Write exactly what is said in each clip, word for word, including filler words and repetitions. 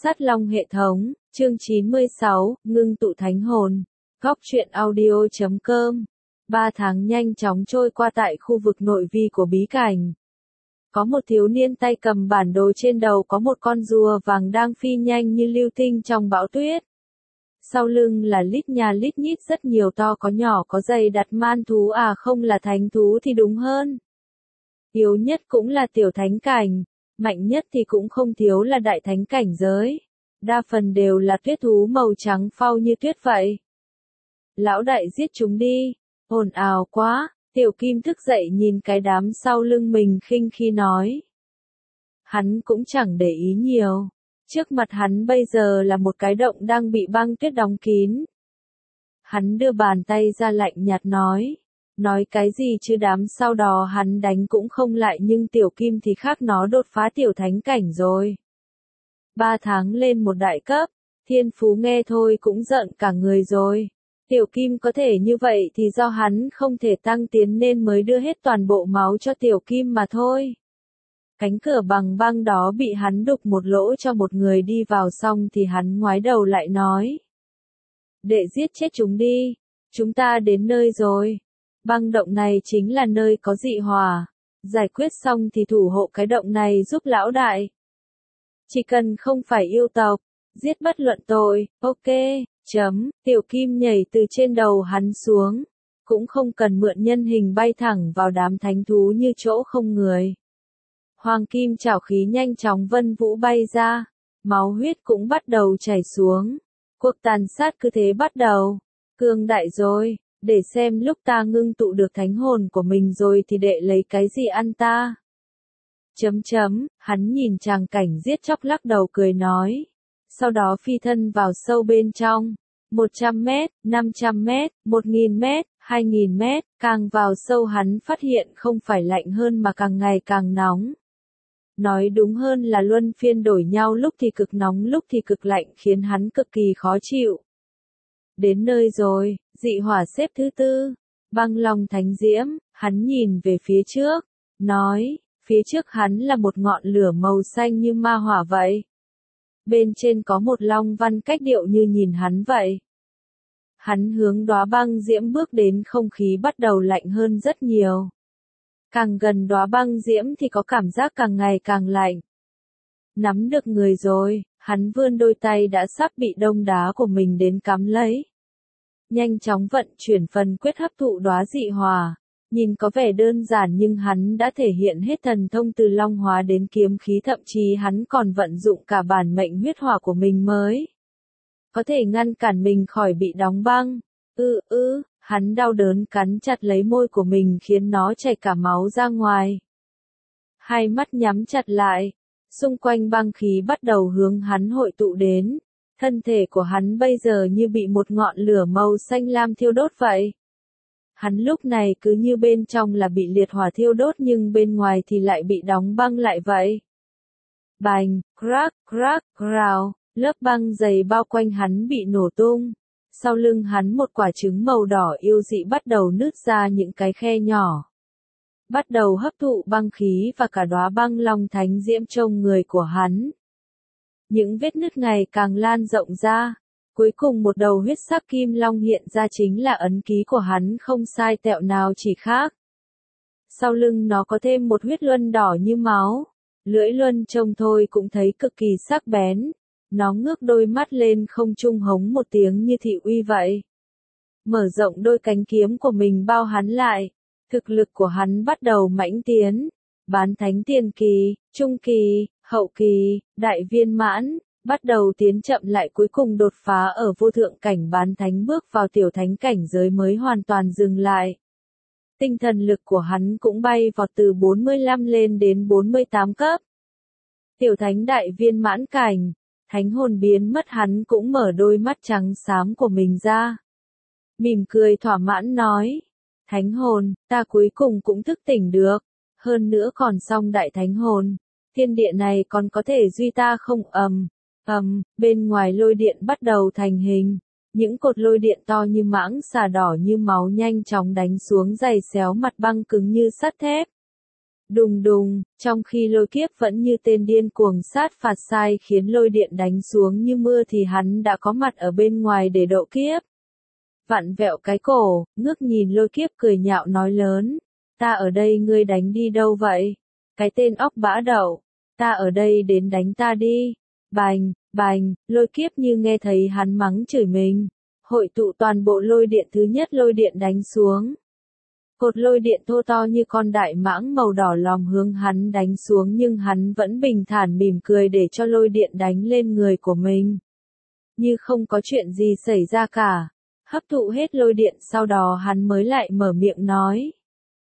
Sát Long hệ thống, chương chín mươi sáu, ngưng tụ thánh hồn. Góc truyện audio chấm com. Ba tháng nhanh chóng trôi qua tại khu vực nội vi của bí cảnh. Có một thiếu niên tay cầm bản đồ, trên đầu có một con rùa vàng đang phi nhanh như lưu tinh trong bão tuyết. Sau lưng là lít nhà lít nhít rất nhiều to có nhỏ có dày đặt man thú, à không là thánh thú thì đúng hơn. Yếu nhất cũng là tiểu thánh cảnh, mạnh nhất thì cũng không thiếu là đại thánh cảnh giới. Đa phần đều là tuyết thú màu trắng phau như tuyết vậy. Lão đại giết chúng đi, ồn ào quá, tiểu kim thức dậy nhìn cái đám sau lưng mình khinh khi nói. Hắn cũng chẳng để ý nhiều. Trước mặt hắn bây giờ là một cái động đang bị băng tuyết đóng kín. Hắn đưa bàn tay ra lạnh nhạt nói. Nói cái gì chứ, đám sau đó hắn đánh cũng không lại, nhưng tiểu kim thì khác, nó đột phá tiểu thánh cảnh rồi. Ba tháng lên một đại cấp, thiên phú nghe thôi cũng giận cả người rồi. Tiểu kim có thể như vậy thì do hắn không thể tăng tiến nên mới đưa hết toàn bộ máu cho tiểu kim mà thôi. Cánh cửa bằng băng đó bị hắn đục một lỗ cho một người đi vào, xong thì hắn ngoái đầu lại nói. Đệ giết chết chúng đi, chúng ta đến nơi rồi. Băng động này chính là nơi có dị hỏa. Giải quyết xong thì thủ hộ cái động này giúp lão đại. Chỉ cần không phải yêu tộc, giết bất luận tội, ok, chấm, tiểu kim nhảy từ trên đầu hắn xuống. Cũng không cần mượn nhân hình bay thẳng vào đám thánh thú như chỗ không người. Hoàng kim trảo khí nhanh chóng vân vũ bay ra, máu huyết cũng bắt đầu chảy xuống. Cuộc tàn sát cứ thế bắt đầu. Cương đại rồi, để xem lúc ta ngưng tụ được thánh hồn của mình rồi thì đệ lấy cái gì ăn ta. Chấm chấm, hắn nhìn tràng cảnh giết chóc lắc đầu cười nói. Sau đó phi thân vào sâu bên trong. một trăm mét, năm trăm mét, một nghìn mét, hai nghìn mét, càng vào sâu hắn phát hiện không phải lạnh hơn mà càng ngày càng nóng. Nói đúng hơn là luân phiên đổi nhau, lúc thì cực nóng lúc thì cực lạnh, khiến hắn cực kỳ khó chịu. Đến nơi rồi, dị hỏa xếp thứ tư, băng long thánh diễm, hắn nhìn về phía trước, nói, phía trước hắn là một ngọn lửa màu xanh như ma hỏa vậy. Bên trên có một long văn cách điệu như nhìn hắn vậy. Hắn hướng đóa băng diễm bước đến, không khí bắt đầu lạnh hơn rất nhiều. Càng gần đóa băng diễm thì có cảm giác càng ngày càng lạnh. Nắm được người rồi, hắn vươn đôi tay đã sắp bị đông đá của mình đến cắm lấy. Nhanh chóng vận chuyển phần quyết hấp thụ đóa dị hỏa. Nhìn có vẻ đơn giản nhưng hắn đã thể hiện hết thần thông từ long hóa đến kiếm khí, thậm chí hắn còn vận dụng cả bản mệnh huyết hỏa của mình mới có thể ngăn cản mình khỏi bị đóng băng. Ư ư, hắn đau đớn cắn chặt lấy môi của mình khiến nó chảy cả máu ra ngoài. Hai mắt nhắm chặt lại, xung quanh băng khí bắt đầu hướng hắn hội tụ đến. Thân thể của hắn bây giờ như bị một ngọn lửa màu xanh lam thiêu đốt vậy. Hắn lúc này cứ như bên trong là bị liệt hỏa thiêu đốt nhưng bên ngoài thì lại bị đóng băng lại vậy. Bành, crack, crack, rào, lớp băng dày bao quanh hắn bị nổ tung. Sau lưng hắn một quả trứng màu đỏ yêu dị bắt đầu nứt ra những cái khe nhỏ. Bắt đầu hấp thụ băng khí và cả đóa băng long thánh diễm trong người của hắn. Những vết nứt ngày càng lan rộng ra. Cuối cùng một đầu huyết sắc kim long hiện ra, chính là ấn ký của hắn không sai tẹo nào, chỉ khác. Sau lưng nó có thêm một huyết luân đỏ như máu. Lưỡi luân trông thôi cũng thấy cực kỳ sắc bén. Nó ngước đôi mắt lên không trung hống một tiếng như thị uy vậy. Mở rộng đôi cánh kiếm của mình bao hắn lại. Thực lực của hắn bắt đầu mãnh tiến. Bán thánh tiền kỳ, trung kỳ, hậu kỳ, đại viên mãn. Bắt đầu tiến chậm lại, cuối cùng đột phá ở vô thượng cảnh bán thánh, bước vào tiểu thánh cảnh giới mới hoàn toàn dừng lại. Tinh thần lực của hắn cũng bay vọt từ bốn mươi lăm lên đến bốn mươi tám cấp. Tiểu thánh đại viên mãn cảnh, thánh hồn biến mất, hắn cũng mở đôi mắt trắng xám của mình ra. Mỉm cười thỏa mãn nói, thánh hồn, ta cuối cùng cũng thức tỉnh được, hơn nữa còn xong đại thánh hồn, thiên địa này còn có thể duy ta không. Ầm. Ầm, um, bên ngoài lôi điện bắt đầu thành hình, những cột lôi điện to như mãng xà đỏ như máu nhanh chóng đánh xuống, giày xéo mặt băng cứng như sắt thép. Đùng đùng, trong khi lôi kiếp vẫn như tên điên cuồng sát phạt sai khiến lôi điện đánh xuống như mưa thì hắn đã có mặt ở bên ngoài để độ kiếp. Vặn vẹo cái cổ, ngước nhìn lôi kiếp cười nhạo nói lớn. Ta ở đây ngươi đánh đi đâu vậy? Cái tên óc bã đậu. Ta ở đây đến đánh ta đi. Bành, bành, lôi kiếp như nghe thấy hắn mắng chửi mình. Hội tụ toàn bộ lôi điện thứ nhất lôi điện đánh xuống. Cột lôi điện thô to như con đại mãng màu đỏ lòm hướng hắn đánh xuống nhưng hắn vẫn bình thản mỉm cười để cho lôi điện đánh lên người của mình. Như không có chuyện gì xảy ra cả. Hấp thụ hết lôi điện sau đó hắn mới lại mở miệng nói.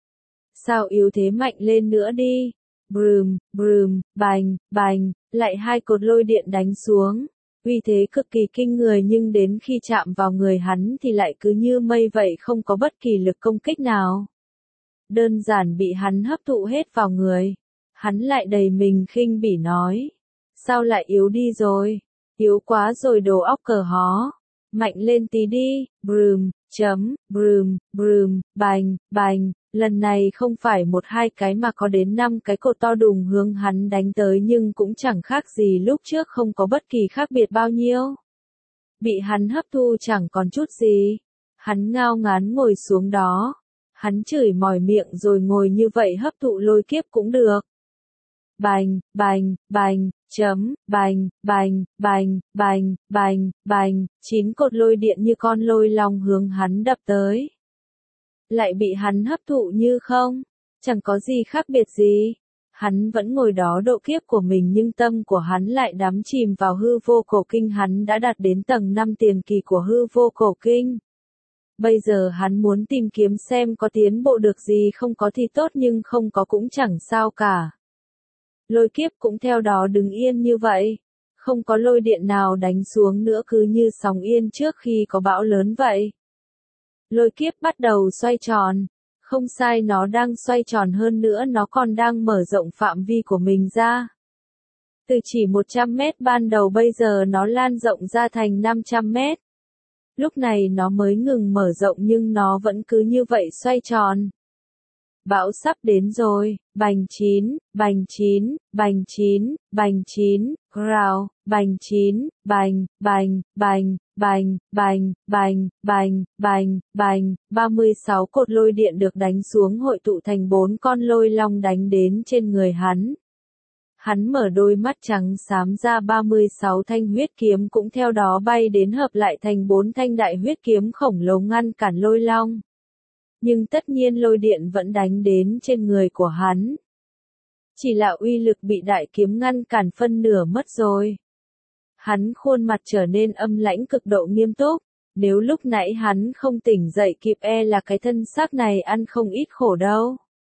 Sao yếu thế mạnh lên nữa đi. Brùm, brùm, bành, bành, lại hai cột lôi điện đánh xuống. Uy thế cực kỳ kinh người nhưng đến khi chạm vào người hắn thì lại cứ như mây vậy không có bất kỳ lực công kích nào. Đơn giản bị hắn hấp thụ hết vào người. Hắn lại đầy mình khinh bỉ nói. Sao lại yếu đi rồi? Yếu quá rồi đồ óc cờ hó. Mạnh lên tí đi, brùm, chấm, brùm, brùm, bành, bành. Lần này không phải một hai cái mà có đến năm cái cột to đùng hướng hắn đánh tới nhưng cũng chẳng khác gì lúc trước không có bất kỳ khác biệt bao nhiêu. Bị hắn hấp thu chẳng còn chút gì. Hắn ngao ngán ngồi xuống đó. Hắn chửi mỏi miệng rồi ngồi như vậy hấp thụ lôi kiếp cũng được. Bành, bành, bành, chấm, bành, bành, bành, bành, bành, bành, chín cột lôi điện như con lôi long hướng hắn đập tới. Lại bị hắn hấp thụ như không, chẳng có gì khác biệt gì. Hắn vẫn ngồi đó độ kiếp của mình nhưng tâm của hắn lại đắm chìm vào hư vô cổ kinh. Hắn đã đạt đến tầng năm tiền kỳ của hư vô cổ kinh. Bây giờ hắn muốn tìm kiếm xem có tiến bộ được gì không có thì tốt nhưng không có cũng chẳng sao cả. Lôi kiếp cũng theo đó đứng yên như vậy. Không có lôi điện nào đánh xuống nữa cứ như sóng yên trước khi có bão lớn vậy. Lôi kiếp bắt đầu xoay tròn. Không sai nó đang xoay tròn hơn nữa nó còn đang mở rộng phạm vi của mình ra. Từ chỉ một trăm mét ban đầu bây giờ nó lan rộng ra thành năm trăm mét. Lúc này nó mới ngừng mở rộng nhưng nó vẫn cứ như vậy xoay tròn. Bão sắp đến rồi, bành chín, bành chín, bành chín, bành chín, rào, bành chín, bành, bành, bành, bành, bành, bành, bành, bành, bành, ba mươi sáu cột lôi điện được đánh xuống hội tụ thành bốn con lôi long đánh đến trên người hắn. Hắn mở đôi mắt trắng xám ra ba mươi sáu thanh huyết kiếm cũng theo đó bay đến hợp lại thành bốn thanh đại huyết kiếm khổng lồ ngăn cản lôi long. Nhưng tất nhiên lôi điện vẫn đánh đến trên người của hắn. Chỉ là uy lực bị đại kiếm ngăn cản phân nửa mất rồi. Hắn khuôn mặt trở nên âm lãnh cực độ nghiêm túc. Nếu lúc nãy hắn không tỉnh dậy kịp e là cái thân xác này ăn không ít khổ đâu.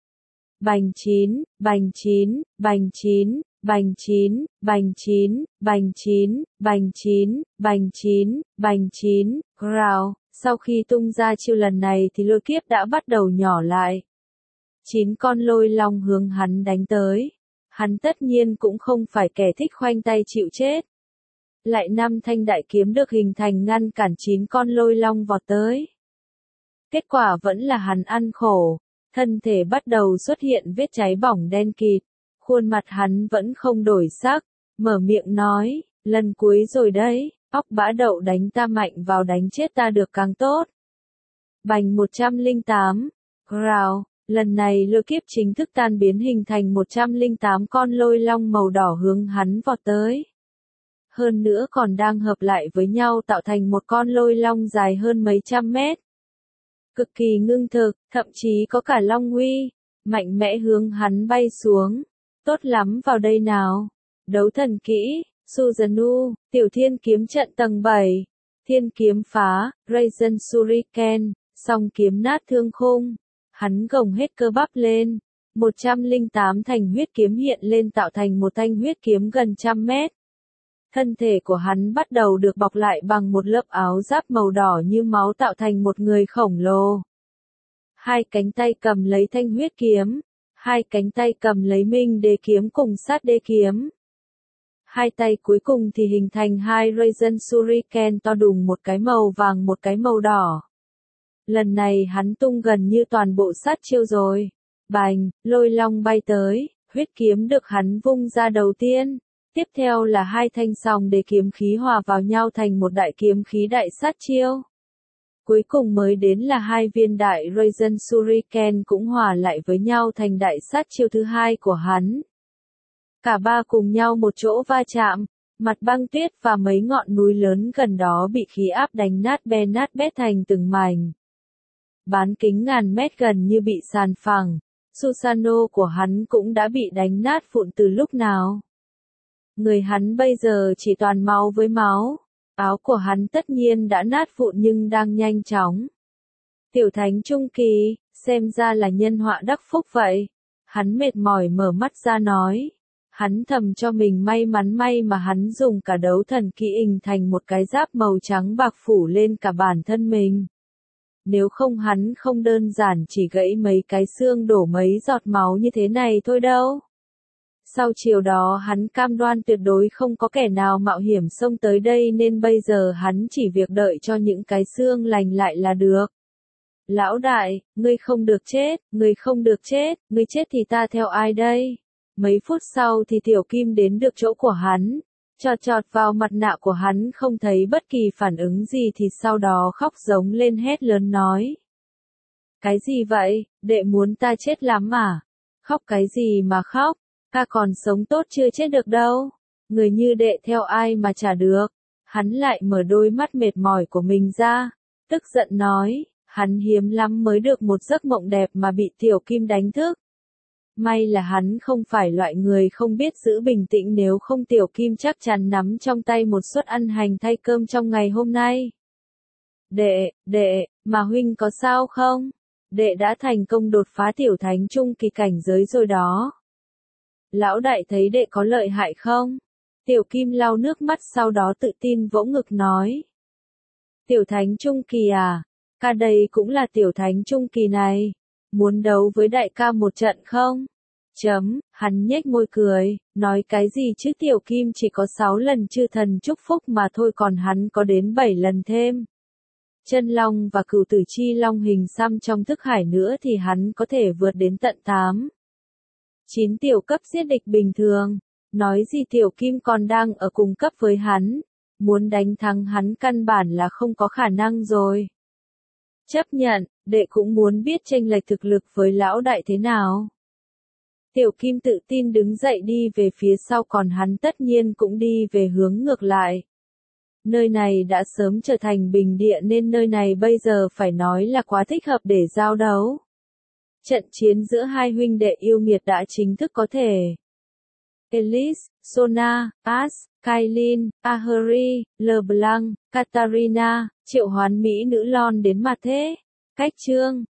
Bành chín, bành chín, bành chín, bành chín, bành chín, bành chín, bành chín, bành chín, bành chín, rào. Sau khi tung ra chiêu lần này thì lôi kiếp đã bắt đầu nhỏ lại. Chín con lôi long hướng hắn đánh tới. Hắn tất nhiên cũng không phải kẻ thích khoanh tay chịu chết. Lại năm thanh đại kiếm được hình thành ngăn cản chín con lôi long vọt tới. Kết quả vẫn là hắn ăn khổ. Thân thể bắt đầu xuất hiện vết cháy bỏng đen kịt. Khuôn mặt hắn vẫn không đổi sắc. Mở miệng nói, lần cuối rồi đấy. Óc bã đậu đánh ta mạnh vào đánh chết ta được càng tốt. Bành một trăm lẻ tám. Rào. Lần này lôi kiếp chính thức tan biến hình thành một trăm lẻ tám con lôi long màu đỏ hướng hắn vọt tới. Hơn nữa còn đang hợp lại với nhau tạo thành một con lôi long dài hơn mấy trăm mét. Cực kỳ ngưng thực, thậm chí có cả long uy. Mạnh mẽ hướng hắn bay xuống. Tốt lắm vào đây nào. Đấu thần kỹ. Suzanu, tiểu thiên kiếm trận tầng bảy. Thiên kiếm phá, Raizen Shuriken, song kiếm nát thương khung. Hắn gồng hết cơ bắp lên. một trăm lẻ tám thành huyết kiếm hiện lên tạo thành một thanh huyết kiếm gần trăm mét. Thân thể của hắn bắt đầu được bọc lại bằng một lớp áo giáp màu đỏ như máu tạo thành một người khổng lồ. Hai cánh tay cầm lấy thanh huyết kiếm. Hai cánh tay cầm lấy minh đế kiếm cùng sát đế kiếm. Hai tay cuối cùng thì hình thành hai Raizen Shuriken to đùng một cái màu vàng một cái màu đỏ. Lần này hắn tung gần như toàn bộ sát chiêu rồi. Bành, lôi long bay tới, huyết kiếm được hắn vung ra đầu tiên. Tiếp theo là hai thanh song để kiếm khí hòa vào nhau thành một đại kiếm khí đại sát chiêu. Cuối cùng mới đến là hai viên đại Razen Shuriken cũng hòa lại với nhau thành đại sát chiêu thứ hai của hắn. Cả ba cùng nhau một chỗ va chạm, mặt băng tuyết và mấy ngọn núi lớn gần đó bị khí áp đánh nát be nát bét thành từng mảnh. Bán kính ngàn mét gần như bị sàn phẳng, Susanoo của hắn cũng đã bị đánh nát vụn từ lúc nào. Người hắn bây giờ chỉ toàn máu với máu, áo của hắn tất nhiên đã nát vụn nhưng đang nhanh chóng. Tiểu thánh trung kỳ, xem ra là nhân họa đắc phúc vậy. Hắn mệt mỏi mở mắt ra nói. Hắn thầm cho mình may mắn may mà hắn dùng cả đấu thần kỹ hình thành một cái giáp màu trắng bạc phủ lên cả bản thân mình. Nếu không hắn không đơn giản chỉ gãy mấy cái xương đổ mấy giọt máu như thế này thôi đâu. Sau chiều đó hắn cam đoan tuyệt đối không có kẻ nào mạo hiểm xông tới đây nên bây giờ hắn chỉ việc đợi cho những cái xương lành lại là được. Lão đại, ngươi không được chết, ngươi không được chết, ngươi chết thì ta theo ai đây? Mấy phút sau thì Tiểu Kim đến được chỗ của hắn, chọt chọt vào mặt nạ của hắn không thấy bất kỳ phản ứng gì thì sau đó khóc giống lên hét lớn nói. Cái gì vậy, đệ muốn ta chết lắm à? Khóc cái gì mà khóc, ta còn sống tốt chưa chết được đâu, người như đệ theo ai mà trả được. Hắn lại mở đôi mắt mệt mỏi của mình ra, tức giận nói, hắn hiếm lắm mới được một giấc mộng đẹp mà bị Tiểu Kim đánh thức. May là hắn không phải loại người không biết giữ bình tĩnh nếu không Tiểu Kim chắc chắn nắm trong tay một suất ăn hành thay cơm trong ngày hôm nay. Đệ, đệ, mà huynh có sao không? Đệ đã thành công đột phá tiểu thánh trung kỳ cảnh giới rồi đó. Lão đại thấy đệ có lợi hại không? Tiểu Kim lau nước mắt sau đó tự tin vỗ ngực nói. Tiểu thánh trung kỳ à? Ca đây cũng là tiểu thánh trung kỳ này. Muốn đấu với đại ca một trận không? Chấm, hắn nhếch môi cười, nói cái gì chứ Tiểu Kim chỉ có sáu lần chư thần chúc phúc mà thôi còn hắn có đến bảy lần thêm. Chân long và cửu tử chi long hình xăm trong thức hải nữa thì hắn có thể vượt đến tận tám. chín tiểu cấp giết địch bình thường, nói gì Tiểu Kim còn đang ở cùng cấp với hắn, muốn đánh thắng hắn căn bản là không có khả năng rồi. Chấp nhận, đệ cũng muốn biết chênh lệch thực lực với lão đại thế nào. Tiểu Kim tự tin đứng dậy đi về phía sau còn hắn tất nhiên cũng đi về hướng ngược lại. Nơi này đã sớm trở thành bình địa nên nơi này bây giờ phải nói là quá thích hợp để giao đấu. Trận chiến giữa hai huynh đệ yêu nghiệt đã chính thức có thể. Elise, Sona, Ash, Kailin, Ahuri, LeBlanc, Katarina, triệu hoán mỹ nữ lon đến mặt thế. Cách chương